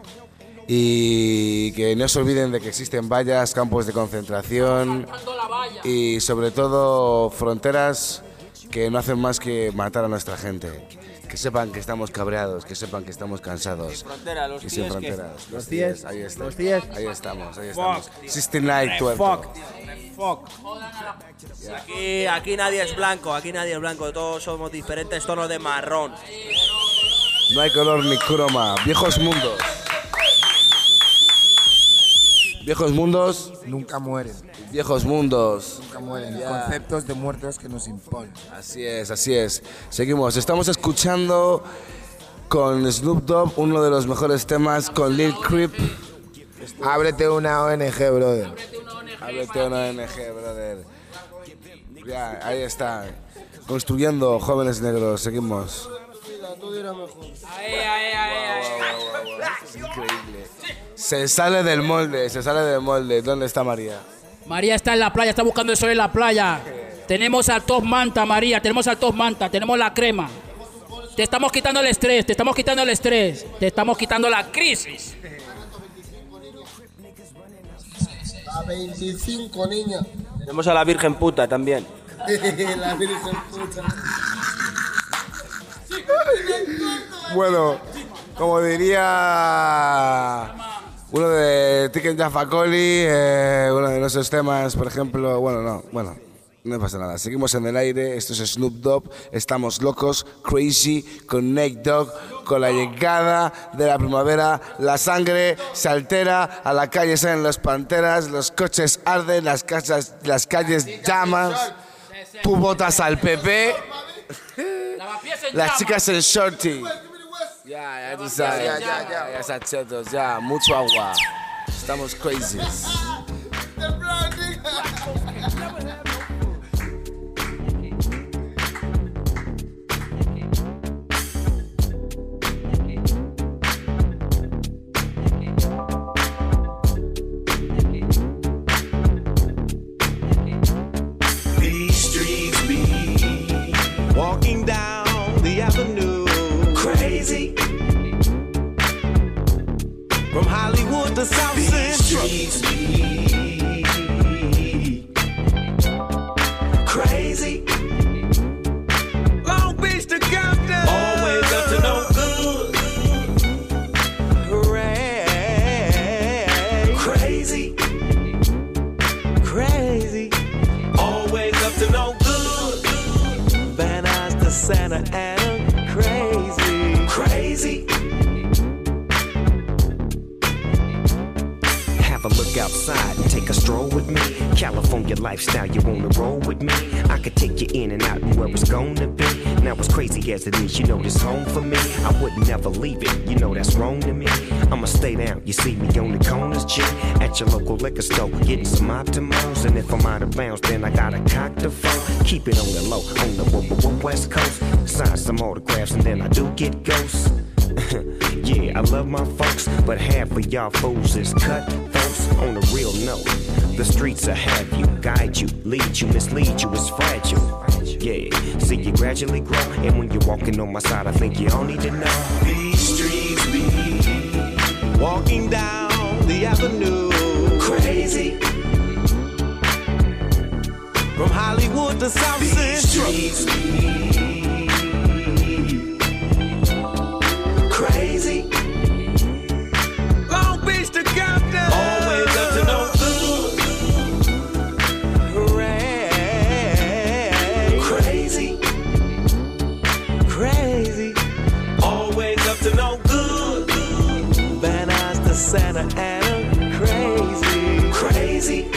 y que no se olviden de que existen vallas, campos de concentración y sobre todo fronteras que no hacen más que matar a nuestra gente. Que sepan que estamos cabreados, que sepan que estamos cansados. Sin frontera, los y sin pies fronteras. que- Los pies, ahí estamos. Ahí estamos, ahí estamos. Fuck, 69 tuerto. Fuck. Aquí nadie es blanco, todos somos diferentes tonos de marrón. No hay color ni croma. Viejos mundos. Viejos mundos. Nunca mueren. Viejos mundos. Nunca mueren. Ya. Conceptos de muertos que nos imponen. Así es, así es. Seguimos. Estamos escuchando con Snoop Dogg uno de los mejores temas con Lil Creep. Ábrete una ONG, brother. Ábrete una ONG, brother. Ya, ahí está. Construyendo jóvenes negros. Seguimos. Es increíble. Se sale del molde, se sale del molde. ¿Dónde está María? María está en la playa, está buscando el sol en la playa. Tenemos al Top Manta, María, tenemos al Top Manta, tenemos la crema. Te estamos quitando el estrés, te estamos quitando el estrés, te estamos quitando la crisis. A 25 niñas. Tenemos a la Virgen puta también. La Virgen puta. Bueno, como diría uno de Tiken Jah Fakoly, uno de nuestros temas, por ejemplo, no pasa nada. Seguimos en el aire, esto es Snoop Dogg, estamos locos, crazy, con Nate Dogg, con la llegada de la primavera, la sangre se altera, a la calle salen las panteras, los coches arden, las calles llamas, tú votas al PP, las chicas en shorty. Ya tú sabes, ya sachetos, ya, mucho agua. Estamos crazy. These streets be walking down the avenue, crazy. From Hollywood to South Central. These streets be crazy. Long Beach to Compton, always up to no good. Crazy, crazy. Always up to no good. Van Nuys to Santa Ana, crazy, crazy. Have a look outside and take a stroll with me. California lifestyle, you wanna roll with me? I could take you in and out and where it's gonna be. Now as crazy as it is, you know this home for me. I would never leave it, you know that's wrong to me. I'ma stay down, you see me on the corners, G. At your local liquor store, getting some Optimals. And if I'm out of bounds, then I gotta cock the phone. Keep it on the low, on the west coast. Sign some autographs and then I do get ghosts. Yeah, I love my folks, but half of y'all fools is cutthroats. On a real note, the streets will have you, guide you, lead you, mislead you, it's fragile. Yeah, see you gradually grow, and when you're walking on my side, I think you all need to know. These streets be walking down the avenue, crazy. From Hollywood to South Central. These streets be crazy. Long Beach to Compton, always up to no good. Crazy, crazy. Always up to no good. Van Nuys to Santa Ana, crazy, crazy.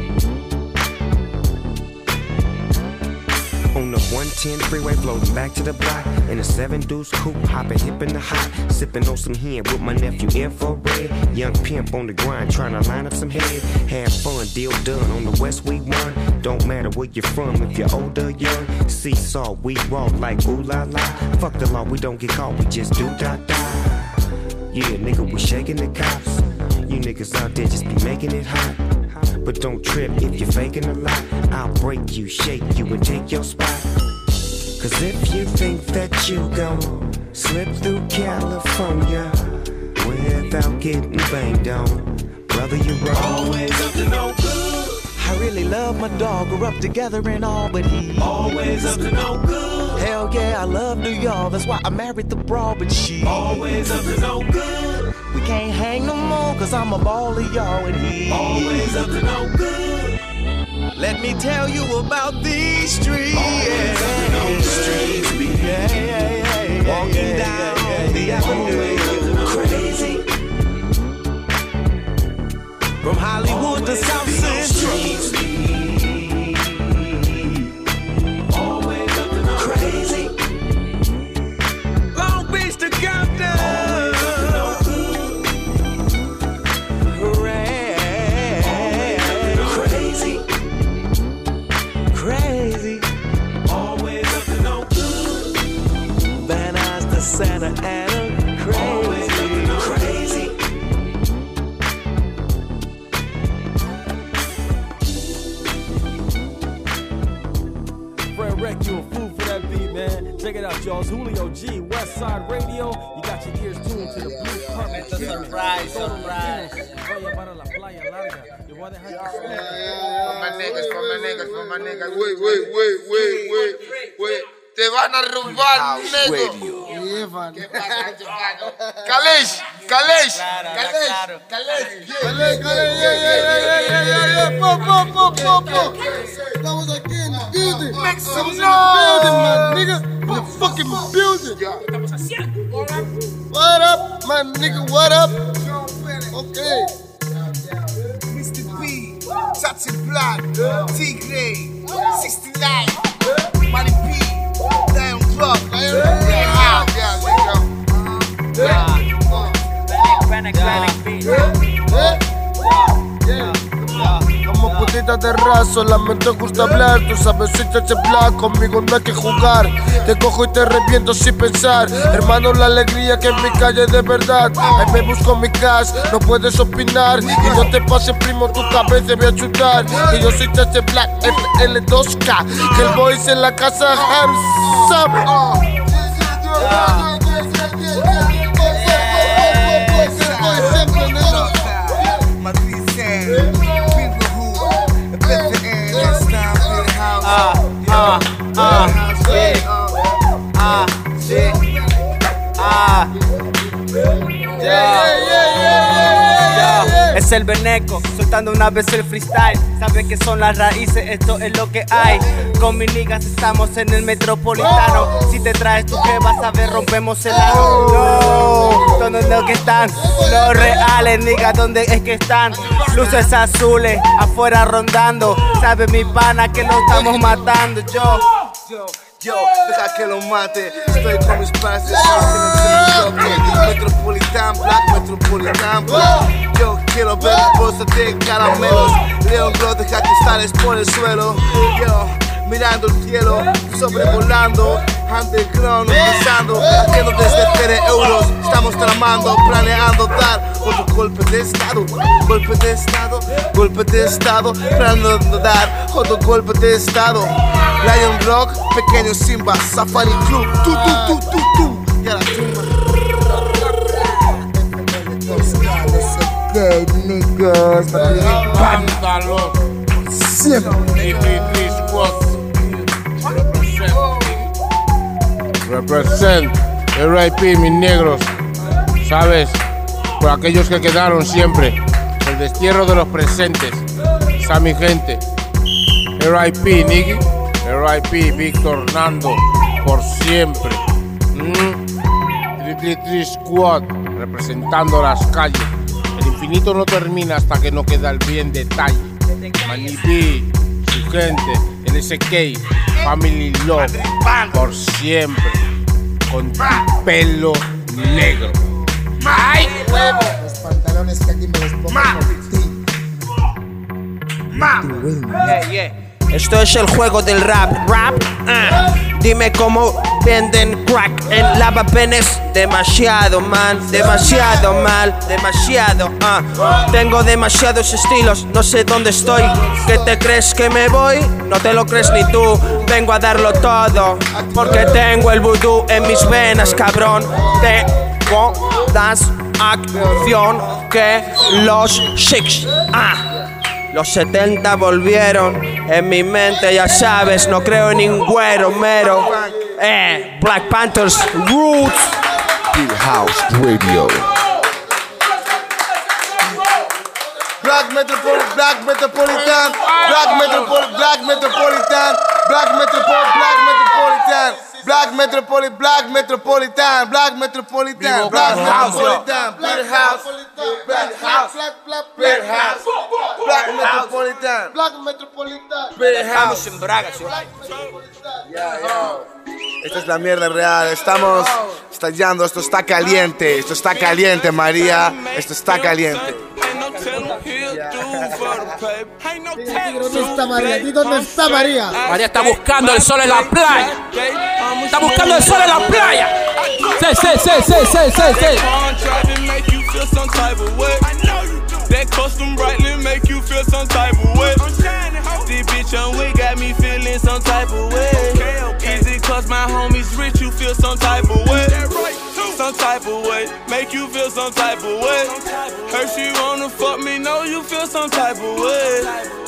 On the 110 freeway, floating back to the block. In a 7-deuce coupe, hopping hip in the hot. Sipping on some hen with my nephew Infrared. Young pimp on the grind, trying to line up some head. Have fun, deal done on the west we won. Don't matter where you're from, if you're older, young. Seesaw, we raw like ooh la la. Fuck the law, we don't get caught, we just do da da. Yeah, nigga, we shaking the cops. You niggas out there just be making it hot. But don't trip if you're faking a lot. I'll break you, shake you, and take your spot. Cause if you think that you gon' slip through California without getting banged on, brother, you're wrong. Always up to no good. I really love my dog, grew up together and all, but he always up to no good. Hell yeah, I love New York, that's why I married the broad, but she always up to no good. We can't hang no more, cause I'm a baller, y'all, and he always up to no good. Let me tell you about these streets. Always up to no streets. Walking down the avenue, crazy. From Hollywood to South Central. Always up to no crazy. Long Beach to Compton. Crazy. Crazy. Always up to no good. Van Nuys to Santa Ana. Crazy. Crazy. Fred Wreck, you a fool for that beat, man. Check it out, y'all. It's Julio G, West Side Radio. You got your ears tuned to the Blue Carpet. Surprise. Vaya para la playa larga. Y voy a dejar For my niggas. Wait. Te van a robar, negro. ¿Qué pasa, chupado? Kalesh. Estamos aquí en el building. Make some noise, my nigga. In the fucking building. Estamos haciendo. What up, my nigga? What up? Okay. Mr. B, Chachi Black, Tigre, 69, Money P, Lion Club, Como putita de raso, la mente gusta hablar. Tú sabes, soy Chachi Black, conmigo no hay que jugar. Te cojo y te reviento sin pensar. Hermano, la alegría que en mi calle de verdad. Ahí me busco mi cash, no puedes opinar. Y no te pases, primo, tu cabeza voy a chutar. Que yo soy Chachi Black, FL2K. Que el boys en la casa, handsome. Es el Beneco, soltando una vez el freestyle. Sabes que son las raíces, esto es lo que hay. Con mis niggas estamos en el metropolitano. Si te traes tu que vas a ver, rompemos el aro. No, ¿dónde es que están? Los reales, niggas, ¿dónde es que están? Luces azules, afuera rondando. Sabe mi pana que lo estamos matando. Yo, deja que lo mate. Estoy con mis pases, Metropolitan Black. Yo quiero ver bolsas de caramelos. Leon Glow, deja cristales por el suelo. Yo, mirando el cielo, sobrevolando. Underground, pensando, haciendo desde 0 euros. Estamos tramando, planeando dar otro golpe de estado. Planeando dar otro golpe de estado. Lion Rock, pequeño Simba, Safari Club, tú. Y a la tumba. Niggas, Vándalo. siempre. Represent RIP, mis negros. ¿Sabes? Por aquellos que quedaron siempre. El destierro de los presentes. Esa mi gente. RIP, Nicky. RIP, Víctor Nando. Por siempre. 333 Squad. Representando las calles. El infinito no termina hasta que no queda el bien detalle. Manny B, su gente, LSK, Family Love, por siempre, con tu pelo negro. ¡Ay, huevo! Los pantalones que aquí me los pongo por ti. Yeah. Esto es el juego del rap. Dime cómo venden crack en lavapenes. Demasiado, man, demasiado mal, demasiado. Tengo demasiados estilos, no sé dónde estoy. ¿Qué te crees que me voy? No te lo crees ni tú. Vengo a darlo todo, porque tengo el vudú en mis venas, cabrón. Tengo más acción que los Six. Los 70 volvieron en mi mente, ya sabes, no creo en ningún güero mero. Black Panthers, Roots. Bill House Radio. Black Metropolitan, Black Metropolitan, Black Metropolitan, Black Metropolitan, Black Metropolitan, Black Metropolitan, Black Metropolitan, Black Metropolitan, Black Metropolitan, Black House, Black House, Black House, Black Metropolitan, Black Metropolitan, Black House. En Braga, ¿sí? Esta es la mierda real, estamos estallando, esto está caliente, María, esto está caliente. ¿Dónde está María? ¿Y dónde está María? María está buscando el sol en la playa. Está buscando el sol en la playa. That custom brightly make you feel some type of way. This bitch on we got me feeling some type of way. Easy cause my homies rich, you feel some type of way. Some type of way, make you feel some type of way. Her she wanna fuck me, know you feel some type of way.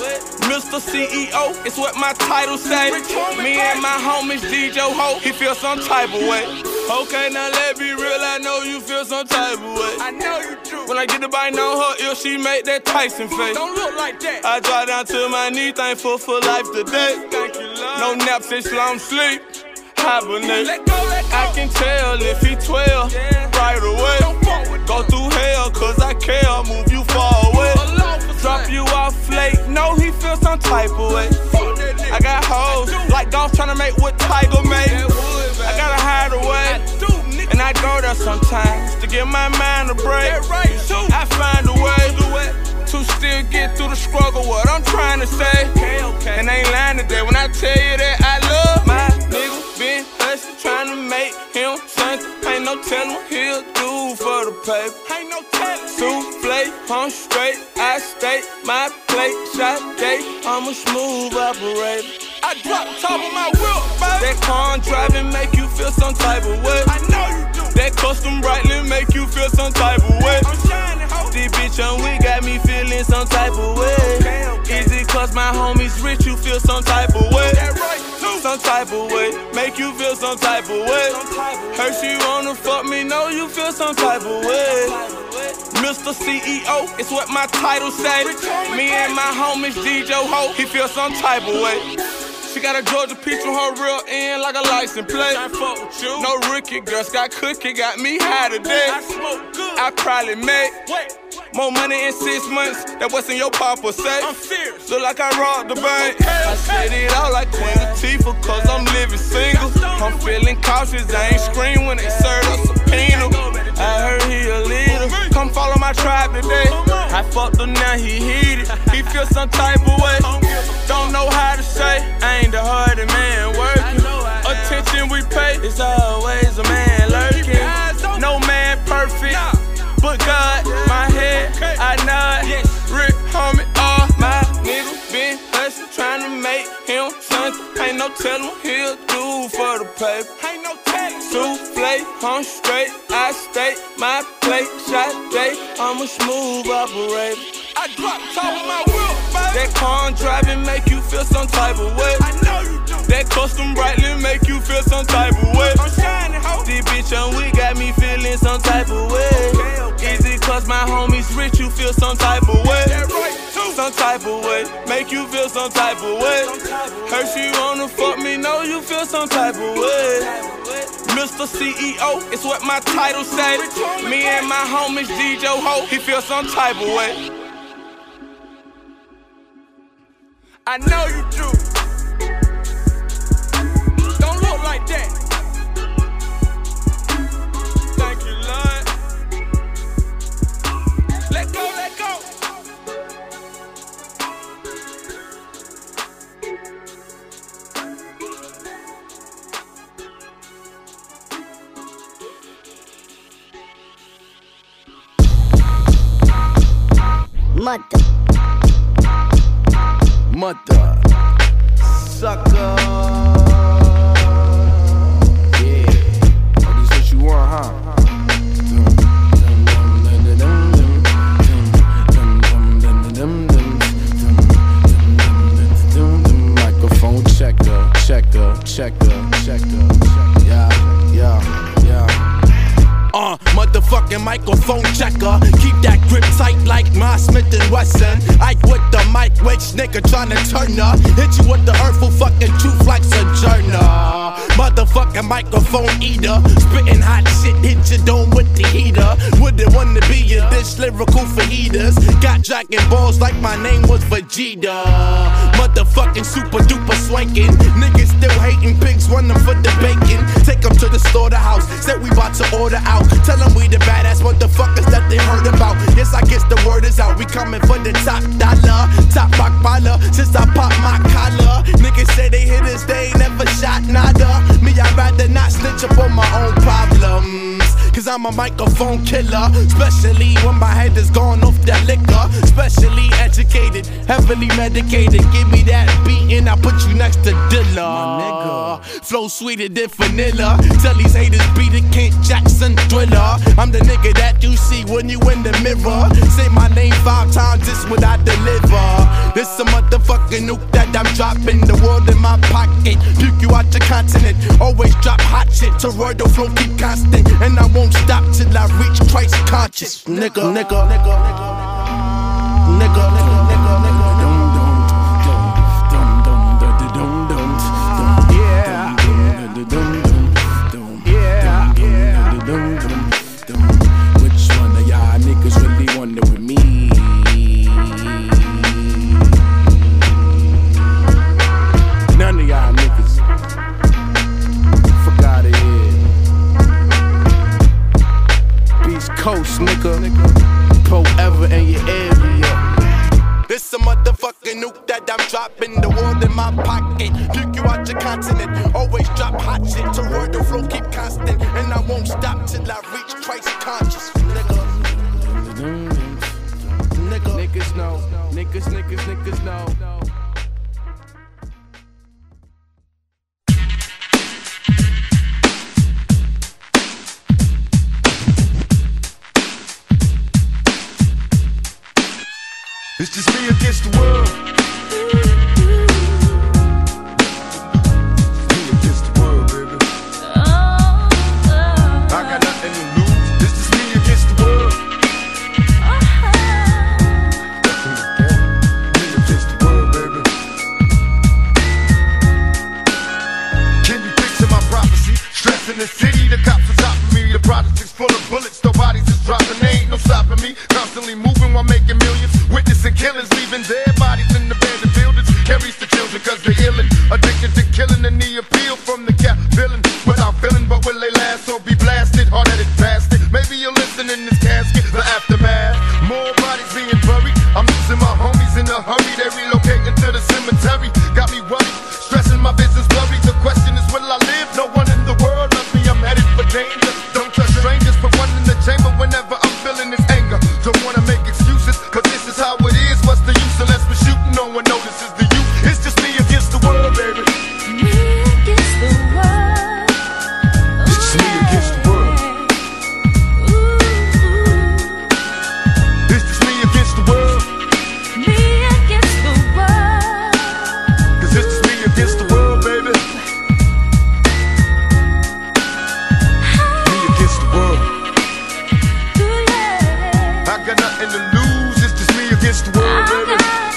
Mr. CEO, it's what my title say. Me and my homies DJ Ho, he feel some type of way. Okay, now let me real, I know you feel some type of way. I know you do. When I get the bite on her ear, she make that Tyson face. Don't look like that. I drop down to my knee, thankful for life today. Thank you, love. No naps and slum sleep. Hibernate. I can tell if he 12 right away. Go through hell cause I care, move you far away. Drop you off late, know he feel some type of way. I got hoes like golf tryna make what Tiger made. I gotta hide away, and I go there sometimes to give my mind a break. I find a way to still get through the struggle, what I'm trying to say. And I ain't lying today when I tell you that I love my nigga. Been hustling, trying to make him something. Ain't no telling what he'll do for the paper. Ain't no telling. Souffle, I'm straight, I stay my plate. Shot day, I'm a smooth operator. I drop top of my wheel, baby. That car driving make you feel some type of way. I know you do. That custom brightly make you feel some type of way. I'm shining, ho. This bitch on we got me feeling some type of way. Easy cause my homies rich, you feel some type of way. Some type of way, make you feel some type of way. Her she wanna fuck me, know you feel some type of way. Mr. CEO, it's what my title say. Me and my homies DJ Ho, he feel some type of way. She got a Georgia peach on her real end like a license plate. No rookie, girl, Scott Cookie got me high today. I probably made more money in 6 months than what's in your papa say. I'm fierce. Look like I robbed the bank. I said it out like Queen Latifah cause I'm living single. I'm feeling cautious, I ain't scream when they serve a subpoena. I heard he a leader. Come follow my tribe today. I fucked him, now he heated. He feel some type of way. Don't know how to say, I ain't the hardest man working. Attention we pay, it's always a man lurking. No man perfect, but God, my head, I nod. Rick, homie, all my niggas been hustling, trying to make him something. Ain't no telling what he'll do for the paper. Ain't no telling. Souffle, I'm straight, I stay my plate. Shot day, I'm a smooth operator. I drop top of my wheel, baby. That car driving make you feel some type of way. I know you do. That custom brightly make you feel some type of way. I'm shining, ho. This bitch on we got me feeling some type of way. Easy cause my homies rich, you feel some type of way. Some type of way, make you feel some type of way. Her she wanna fuck me, know you feel some type of way. Mr. CEO, it's what my title say. Me and my homies DJ Ho, he feel some type of way. I know you do. Don't look like that. Thank you, Lord. Let go, let go. Mother. Mother. Sucker. Yeah. Oh, this what you want, huh? Microphone checker, checker, checker, checker. Yeah, yeah, yeah. Motherfucking microphone checker. Keep that grip tight like my Smith & Wesson. Ike with the mic, which nigga tryna turn up. Hit you with the hurtful fucking truth like Sojourner. Motherfucking microphone eater. Spitting hot shit, hit your dome with the heater. Wouldn't wanna be in this lyrical for heaters. Got dragging balls like my name was Vegeta. Motherfucking super duper swanking. Niggas still hating, pigs running for the bacon. Take them to the slaughterhouse, said we about to order out. Tell them we the badass motherfuckers that they heard about. Yes, I guess the word is out. We coming for the top dollar, top rock baller. Since I popped my collar, niggas say they hit us, they ain't never shot nada. Me, I'd rather not snitch up on my own problems. Cause I'm a microphone killer. Especially when my head is gone off that liquor. Especially educated, heavily medicated. Give me that beat and I put you next to Dilla. Flow sweeter than vanilla. Tell these haters beat it, Kent Jackson Thriller. I'm the nigga that you see when you in the mirror. Say my name 5 times, this what I deliver. This a motherfucking nuke that I'm dropping. The world in my pocket, puke you out your continent. Always drop hot shit, Toroidal flow keep constant. And I won't stop till I reach Christ conscious. Nigga, nigga, nigga, nigga, nigga, nigga, nigga, nigga. Which one of y'all niggas really wonder with me? None of y'all niggas. Fuck out of here. Beast Coast, nigga. Forever in your area. This a motherfucking nuke that I'm dropping. The world in my pocket. Puke you out your continent. Always drop hot shit. Toroidal flow keep constant. And I won't stop till I reach Christ conscious. Nigga. Nigga. Niggas know. Niggas know. It's just me against the world. Me against the world, baby. I got nothing to lose. It's just me against the world. Me against the world, baby. Can you picture my prophecy? Stress in the city, the cops are stopping me. The project is full of bullets, the bodies is dropping. There ain't no stopping me. Constantly moving while making millions. Witnessing killers, leaving dead bodies in the abandoned buildings. Carries the children cause they're illin'. Addicted to killing and the appeal from the cap villain. Without feeling, but will they last or be blasted? Hard-headed bastard. Maybe you'll listen in this casket, the aftermath. More bodies being buried. I'm losing my homies in a hurry. They relocating to the cemetery. Got me worried, stressing my business blurry. The question is, will I live? No one in the world loves me. I'm headed for danger. Don't trust strangers. Put one in the chamber whenever I'm feeling this anger. Don't wanna make excuses, cause this is how it is. What's the use unless we're shooting? No one notices the youth. It's just me against the world, baby. Me against the world. It's just me against the world. It's just me against the world. Me against the world. Cause it's just me against the world, baby. Me against the world. I got nothing to lose. It's just me against the world, baby.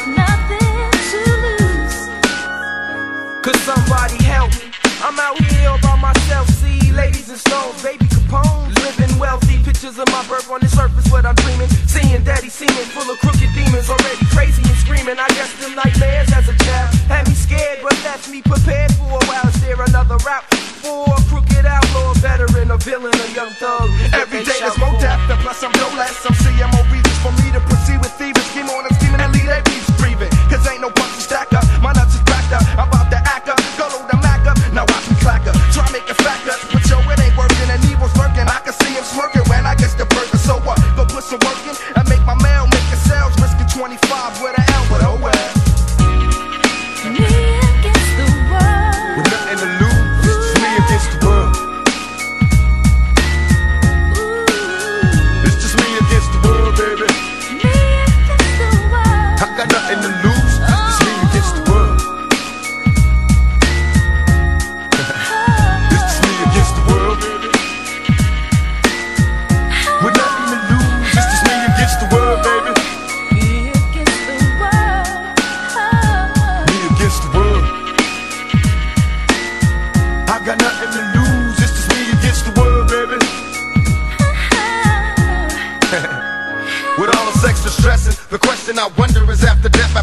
Could somebody help me? I'm out here all by myself. See ladies and stones, baby Capones, living wealthy. Pictures of my birth on the surface, what I'm dreaming. Seeing daddy seeming full of crooked demons, already crazy and screaming. I guess them nightmares as a child had me scared, but left me prepared for a while. Is there another route for a crooked outlaw, veteran, a villain, a young thug? Every day there's more death, and plus I'm no less. Some CMO reasons for me to proceed with thieves. Scheme on and scheming and lead their beefs breathing. Cause ain't no punch to stack up. My nuts is backed up. I'm about to act up. Go load the Mac up. Now watch me clack up. Try make a fact up. But yo, it ain't working and evil's lurking. I can see him smirking when I get the burger. So what? Go put some work in and make my mail, make a sales. Risking 20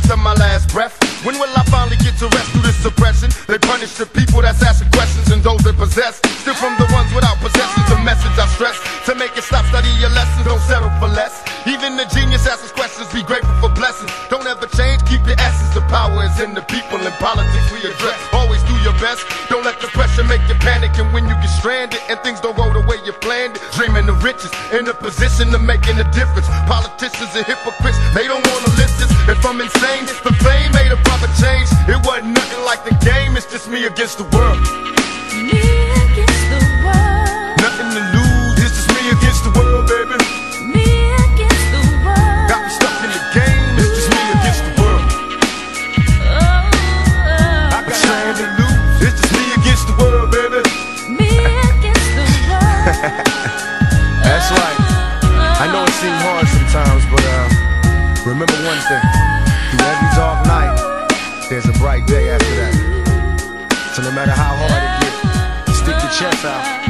of my last breath. When will I finally get to rest through this suppression? They punish the people that's asking questions and those that possess. Still from the ones without possessions, the message I stress. To make it stop, study your lessons, don't settle for less. Even the genius asks questions, be grateful for blessings. Don't ever change, keep your essence. The power is in the people, in politics we address. Always do your best, don't let the pressure make you panic. And when you get stranded and things don't go the way you planned it, dreaming the riches, in a position of making a difference. Politicians and hypocrites, they don't wanna listen. If I'm insane, the fame made a proper change. It wasn't nothing like the game, it's just me against the world. Me against the world. Nothing to lose, it's just me against the world, baby. Me against the world. Got me stuck in the game, it's just me against the world. I got nothing to lose, it's just me against the world, baby. Me against the world. That's right. I know it seems hard sometimes, but remember one thing. Through every dark night, there's a bright day after that. So no matter how hard it gets, stick your chest out.